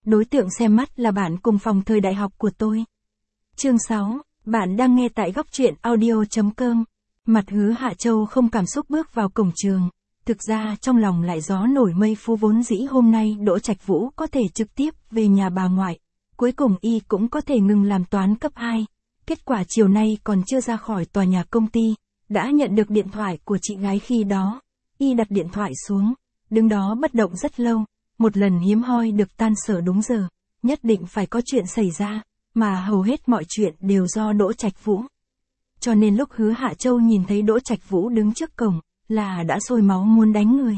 đối tượng xem mắt là bạn cùng phòng thời đại học của tôi. Chương 6, bạn đang nghe tại góc truyện audio.com. Mặt Hứa Hạ Châu không cảm xúc bước vào cổng trường. Thực ra trong lòng lại gió nổi mây phun, vốn dĩ hôm nay Đỗ Trạch Vũ có thể trực tiếp về nhà bà ngoại. Cuối cùng y cũng có thể ngừng làm toán cấp 2. Kết quả chiều nay còn chưa ra khỏi tòa nhà công ty, đã nhận được điện thoại của chị gái khi đó. Y đặt điện thoại xuống, đứng đó bất động rất lâu. Một lần hiếm hoi được tan sở đúng giờ, nhất định phải có chuyện xảy ra, mà hầu hết mọi chuyện đều do Đỗ Trạch Vũ. Cho nên lúc Hứa Hạ Châu nhìn thấy Đỗ Trạch Vũ đứng trước cổng, là đã sôi máu muốn đánh người.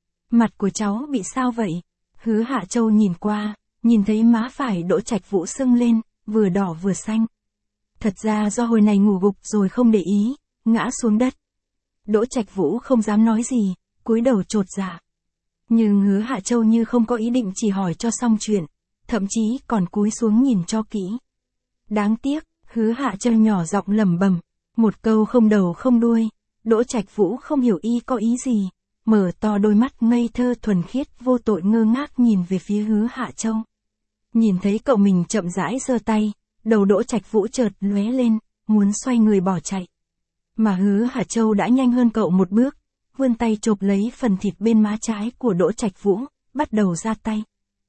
Mặt của cháu bị sao vậy? Hứa Hạ Châu nhìn qua, nhìn thấy má phải Đỗ Trạch Vũ sưng lên, vừa đỏ vừa xanh. Thật ra do hồi này ngủ gục rồi không để ý, ngã xuống đất. Đỗ Trạch Vũ không dám nói gì, cúi đầu chột dạ. Nhưng Hứa Hạ Châu như không có ý định chỉ hỏi cho xong chuyện, thậm chí còn cúi xuống nhìn cho kỹ. Đáng tiếc, Hứa Hạ Châu nhỏ giọng lẩm bẩm, một câu không đầu không đuôi. Đỗ Trạch Vũ không hiểu y có ý gì, mở to đôi mắt ngây thơ thuần khiết vô tội ngơ ngác nhìn về phía Hứa Hạ Châu. Nhìn thấy cậu mình chậm rãi giơ tay, đầu Đỗ Trạch Vũ chợt lóe lên, muốn xoay người bỏ chạy. Mà Hứa Hạ Châu đã nhanh hơn cậu một bước, vươn tay chộp lấy phần thịt bên má trái của Đỗ Trạch Vũ, bắt đầu ra tay.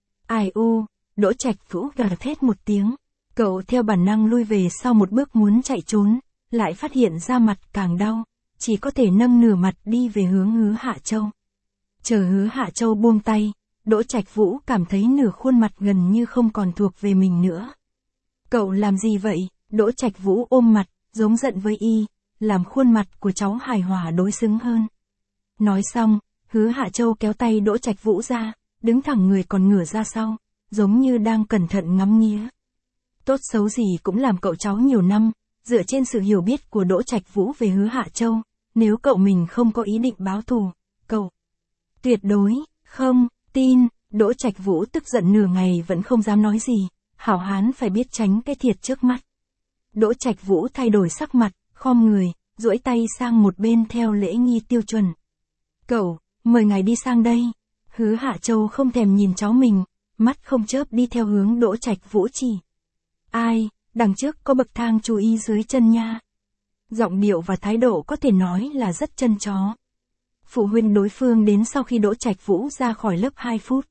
Ai u, Đỗ Trạch Vũ gào thét một tiếng, cậu theo bản năng lui về sau một bước muốn chạy trốn, lại phát hiện ra mặt càng đau, chỉ có thể nâng nửa mặt đi về hướng Hứa Hạ Châu. Chờ Hứa Hạ Châu buông tay, Đỗ Trạch Vũ cảm thấy nửa khuôn mặt gần như không còn thuộc về mình nữa. Cậu làm gì vậy? Đỗ Trạch Vũ ôm mặt, giống giận với y, làm khuôn mặt của cháu hài hòa đối xứng hơn. Nói xong, Hứa Hạ Châu kéo tay Đỗ Trạch Vũ ra, đứng thẳng người còn ngửa ra sau, giống như đang cẩn thận ngắm nghía. Tốt xấu gì cũng làm cậu cháu nhiều năm, dựa trên sự hiểu biết của Đỗ Trạch Vũ về Hứa Hạ Châu, nếu cậu mình không có ý định báo thù, cậu tuyệt đối không tin. Đỗ Trạch Vũ tức giận nửa ngày vẫn không dám nói gì, hảo hán phải biết tránh cái thiệt trước mắt. Đỗ Trạch Vũ thay đổi sắc mặt, khom người, duỗi tay sang một bên theo lễ nghi tiêu chuẩn. Cậu, mời ngài đi sang đây. Hứa Hạ Châu không thèm nhìn cháu mình, mắt không chớp đi theo hướng Đỗ Trạch Vũ chỉ. Ai, đằng trước có bậc thang chú ý dưới chân nha. Giọng điệu và thái độ có thể nói là rất chân chó. Phụ huynh đối phương đến sau khi Đỗ Trạch Vũ ra khỏi lớp 2 phút.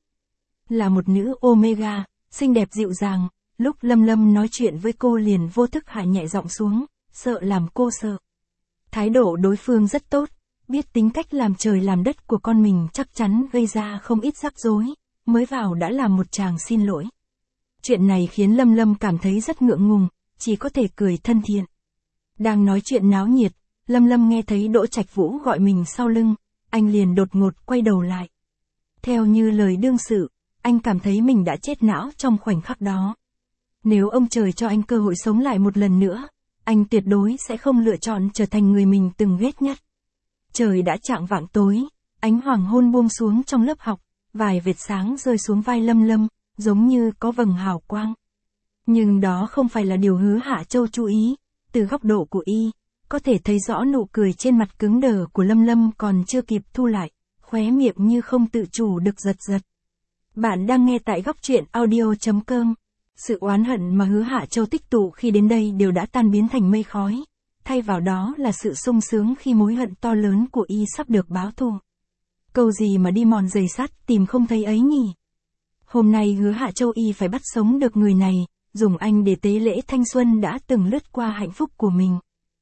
Là một nữ Omega, xinh đẹp dịu dàng, lúc Lâm Lâm nói chuyện với cô liền vô thức hạ nhẹ giọng xuống, sợ làm cô sợ. Thái độ đối phương rất tốt, biết tính cách làm trời làm đất của con mình chắc chắn gây ra không ít rắc rối, mới vào đã làm một tràng xin lỗi. Chuyện này khiến Lâm Lâm cảm thấy rất ngượng ngùng, chỉ có thể cười thân thiện. Đang nói chuyện náo nhiệt, Lâm Lâm nghe thấy Đỗ Trạch Vũ gọi mình sau lưng, anh liền đột ngột quay đầu lại. Theo như lời đương sự, anh cảm thấy mình đã chết não trong khoảnh khắc đó. Nếu ông trời cho anh cơ hội sống lại một lần nữa, anh tuyệt đối sẽ không lựa chọn trở thành người mình từng ghét nhất. Trời đã chạng vạng tối, ánh hoàng hôn buông xuống trong lớp học, vài vệt sáng rơi xuống vai Lâm Lâm, giống như có vầng hào quang. Nhưng đó không phải là điều Hứa Hạ Châu chú ý, từ góc độ của y, có thể thấy rõ nụ cười trên mặt cứng đờ của Lâm Lâm còn chưa kịp thu lại, khóe miệng như không tự chủ được giật giật. Bạn đang nghe tại góc truyện audio.com. Sự oán hận mà Hứa Hạ Châu tích tụ khi đến đây đều đã tan biến thành mây khói, thay vào đó là sự sung sướng khi mối hận to lớn của y sắp được báo thù. Câu gì mà đi mòn giày sắt tìm không thấy ấy nhỉ? Hôm nay Hứa Hạ Châu y phải bắt sống được người này, dùng anh để tế lễ thanh xuân đã từng lướt qua hạnh phúc của mình.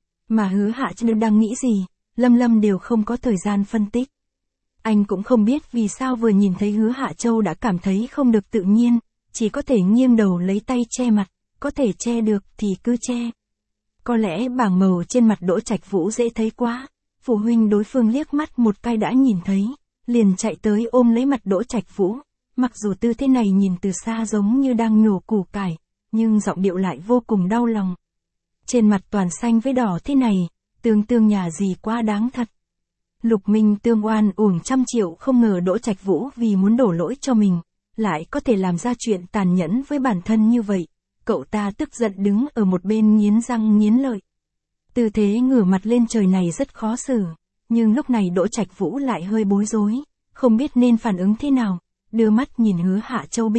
Mà Hứa Hạ Châu đang nghĩ gì, Lâm Lâm đều không có thời gian phân tích. Anh cũng không biết vì sao vừa nhìn thấy Hứa Hạ Châu đã cảm thấy không được tự nhiên, chỉ có thể nghiêng đầu lấy tay che mặt, có thể che được thì cứ che. Có lẽ bảng màu trên mặt Đỗ Trạch Vũ dễ thấy quá, phụ huynh đối phương liếc mắt một cái đã nhìn thấy, liền chạy tới ôm lấy mặt Đỗ Trạch Vũ, mặc dù tư thế này nhìn từ xa giống như đang nhổ củ cải, nhưng giọng điệu lại vô cùng đau lòng. Trên mặt toàn xanh với đỏ thế này, tương nhà gì quá đáng thật. Lục Minh Tương oan uổng trăm triệu, không ngờ Đỗ Trạch Vũ vì muốn đổ lỗi cho mình, lại có thể làm ra chuyện tàn nhẫn với bản thân như vậy. Cậu ta tức giận đứng ở một bên nghiến răng nghiến lợi. Tư thế ngửa mặt lên trời này rất khó xử, nhưng lúc này Đỗ Trạch Vũ lại hơi bối rối, không biết nên phản ứng thế nào, đưa mắt nhìn Hứa Hạ Châu bên cạnh,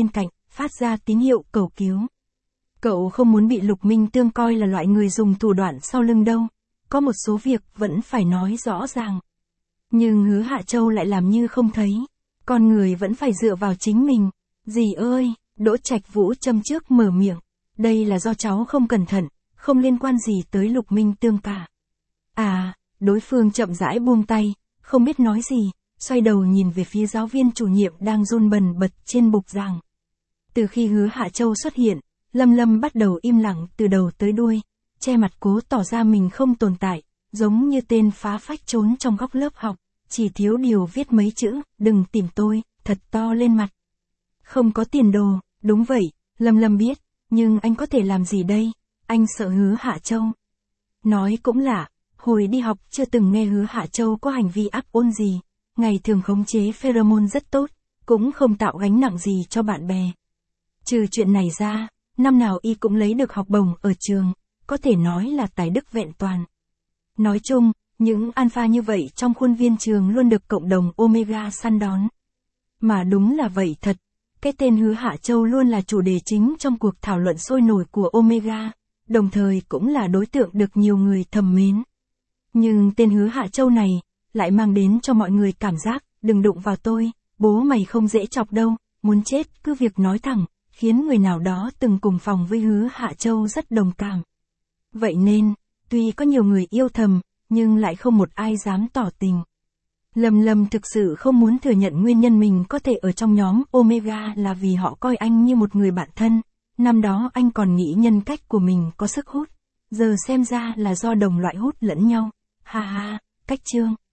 phát ra tín hiệu cầu cứu. Cậu không muốn bị Lục Minh Tương coi là loại người dùng thủ đoạn sau lưng đâu, có một số việc vẫn phải nói rõ ràng. Nhưng Hứa Hạ Châu lại làm như không thấy, con người vẫn phải dựa vào chính mình. Dì ơi, Đỗ Trạch Vũ châm trước mở miệng, đây là do cháu không cẩn thận, không liên quan gì tới Lục Minh Tương cả. À, đối phương chậm rãi buông tay, không biết nói gì, xoay đầu nhìn về phía giáo viên chủ nhiệm đang run bần bật trên bục giảng. Từ khi Hứa Hạ Châu xuất hiện, Lâm Lâm bắt đầu im lặng từ đầu tới đuôi, che mặt cố tỏ ra mình không tồn tại, giống như tên phá phách trốn trong góc lớp học, chỉ thiếu điều viết mấy chữ, đừng tìm tôi, thật to lên mặt. Không có tiền đồ, đúng vậy, Lâm Lâm biết, nhưng anh có thể làm gì đây, anh sợ Hứa Hạ Châu. Nói cũng lạ, hồi đi học chưa từng nghe Hứa Hạ Châu có hành vi ác ôn gì, ngày thường khống chế pheromone rất tốt, cũng không tạo gánh nặng gì cho bạn bè. Trừ chuyện này ra, năm nào y cũng lấy được học bổng ở trường, có thể nói là tài đức vẹn toàn. Nói chung, những alpha như vậy trong khuôn viên trường luôn được cộng đồng Omega săn đón. Mà đúng là vậy thật, cái tên Hứa Hạ Châu luôn là chủ đề chính trong cuộc thảo luận sôi nổi của Omega, đồng thời cũng là đối tượng được nhiều người thầm mến. Nhưng tên Hứa Hạ Châu này, lại mang đến cho mọi người cảm giác, đừng đụng vào tôi, bố mày không dễ chọc đâu, muốn chết cứ việc nói thẳng, khiến người nào đó từng cùng phòng với Hứa Hạ Châu rất đồng cảm. Vậy nên, tuy có nhiều người yêu thầm, nhưng lại không một ai dám tỏ tình. Lâm Lâm thực sự không muốn thừa nhận nguyên nhân mình có thể ở trong nhóm Omega là vì họ coi anh như một người bạn thân. Năm đó anh còn nghĩ nhân cách của mình có sức hút, giờ xem ra là do đồng loại hút lẫn nhau. Ha ha, cách chương.